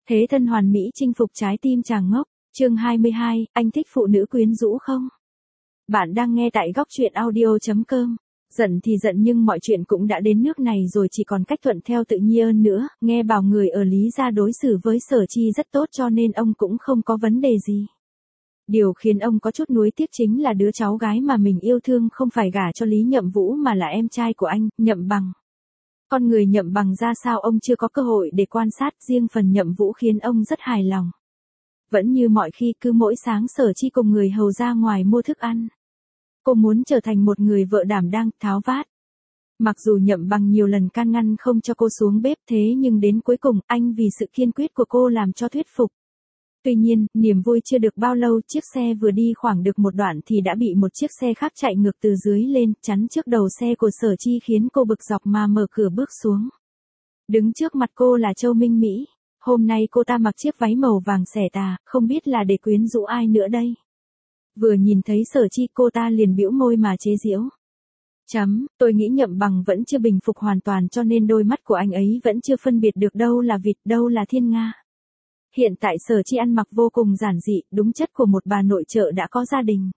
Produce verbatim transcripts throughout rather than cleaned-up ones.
Thế thân hoàn mỹ chinh phục trái tim chàng ngốc. Chương hai mươi hai, anh thích phụ nữ quyến rũ không? Bạn đang nghe tại góc truyện audio chấm com. Giận thì giận nhưng mọi chuyện cũng đã đến nước này rồi, chỉ còn cách thuận theo tự nhiên nữa. Nghe bảo người ở Lý gia đối xử với Sở Chi rất tốt cho nên ông cũng không có vấn đề gì. Điều khiến ông có chút nuối tiếc chính là đứa cháu gái mà mình yêu thương không phải gả cho Lý Nhậm Vũ mà là em trai của anh, Nhậm Bằng. Con người Nhậm Bằng ra sao ông chưa có cơ hội để quan sát, riêng phần Nhậm Vũ khiến ông rất hài lòng. Vẫn như mọi khi, cứ mỗi sáng Sở Chi cùng người hầu ra ngoài mua thức ăn. Cô muốn trở thành một người vợ đảm đang, tháo vát. Mặc dù Nhậm Bằng nhiều lần can ngăn không cho cô xuống bếp, thế nhưng đến cuối cùng, anh vì sự kiên quyết của cô làm cho thuyết phục. Tuy nhiên, niềm vui chưa được bao lâu, chiếc xe vừa đi khoảng được một đoạn thì đã bị một chiếc xe khác chạy ngược từ dưới lên, chắn trước đầu xe của Sở Chi khiến cô bực dọc mà mở cửa bước xuống. Đứng trước mặt cô là Châu Minh Mỹ. Hôm nay cô ta mặc chiếc váy màu vàng xẻ tà, không biết là để quyến rũ ai nữa đây. Vừa nhìn thấy Sở Chi cô ta liền bĩu môi mà chế giễu. Chấm, tôi nghĩ Nhậm Bằng vẫn chưa bình phục hoàn toàn cho nên đôi mắt của anh ấy vẫn chưa phân biệt được đâu là vịt, đâu là thiên nga. Hiện tại Sở Chi ăn mặc vô cùng giản dị, đúng chất của một bà nội trợ đã có gia đình.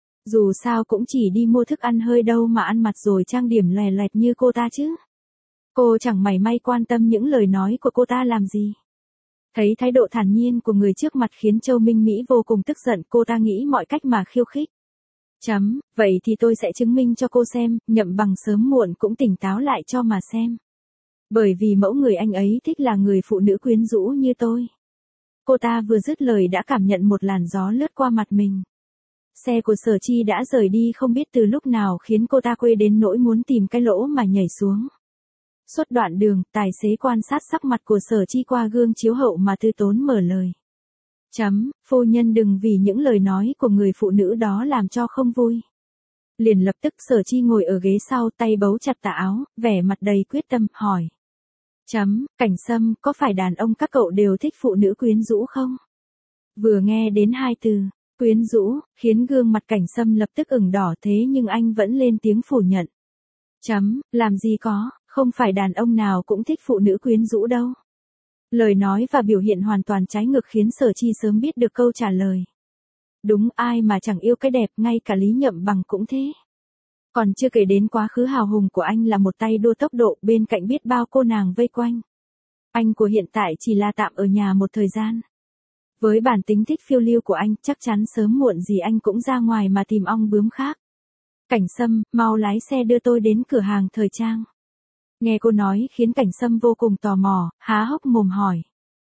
Dù sao cũng chỉ đi mua thức ăn hơi đâu mà ăn mặt rồi trang điểm lòe loẹt như cô ta chứ. Cô chẳng mảy may quan tâm những lời nói của cô ta làm gì. Thấy thái độ thản nhiên của người trước mặt khiến Châu Minh Mỹ vô cùng tức giận, cô ta nghĩ mọi cách mà khiêu khích. Chấm, vậy thì tôi sẽ chứng minh cho cô xem, Nhậm Bằng sớm muộn cũng tỉnh táo lại cho mà xem. Bởi vì mẫu người anh ấy thích là người phụ nữ quyến rũ như tôi. Cô ta vừa dứt lời đã cảm nhận một làn gió lướt qua mặt mình. Xe của Sở Chi đã rời đi không biết từ lúc nào khiến cô ta quê đến nỗi muốn tìm cái lỗ mà nhảy xuống. Suốt đoạn đường, tài xế quan sát sắc mặt của Sở Chi qua gương chiếu hậu mà tư tốn mở lời. Chấm, phu nhân đừng vì những lời nói của người phụ nữ đó làm cho không vui. Liền lập tức Sở Chi ngồi ở ghế sau, tay bấu chặt tà áo, vẻ mặt đầy quyết tâm, hỏi. Chấm, Cảnh Sâm, có phải đàn ông các cậu đều thích phụ nữ quyến rũ không? Vừa nghe đến hai từ, quyến rũ, khiến gương mặt Cảnh Sâm lập tức ửng đỏ, thế nhưng anh vẫn lên tiếng phủ nhận. Chấm, làm gì có, không phải đàn ông nào cũng thích phụ nữ quyến rũ đâu. Lời nói và biểu hiện hoàn toàn trái ngược khiến Sở Chi sớm biết được câu trả lời. Đúng, ai mà chẳng yêu cái đẹp, ngay cả Lý Nhậm Bằng cũng thế. Còn chưa kể đến quá khứ hào hùng của anh là một tay đua tốc độ, bên cạnh biết bao cô nàng vây quanh. Anh của hiện tại chỉ là tạm ở nhà một thời gian. Với bản tính thích phiêu lưu của anh, chắc chắn sớm muộn gì anh cũng ra ngoài mà tìm ong bướm khác. Cảnh Sâm, mau lái xe đưa tôi đến cửa hàng thời trang. Nghe cô nói khiến Cảnh Sâm vô cùng tò mò, há hốc mồm hỏi.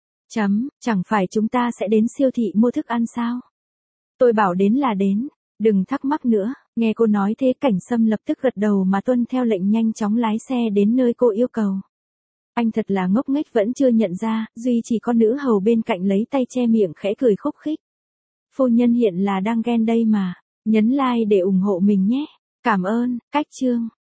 Chấm, chẳng phải chúng ta sẽ đến siêu thị mua thức ăn sao? Tôi bảo đến là đến, đừng thắc mắc nữa. Nghe cô nói thế Cảnh Sâm lập tức gật đầu mà tuân theo lệnh nhanh chóng lái xe đến nơi cô yêu cầu. Anh thật là ngốc nghếch vẫn chưa nhận ra, duy chỉ con nữ hầu bên cạnh lấy tay che miệng khẽ cười khúc khích. Phu nhân hiện là đang ghen đây mà, nhấn like để ủng hộ mình nhé. Cảm ơn, cách chương.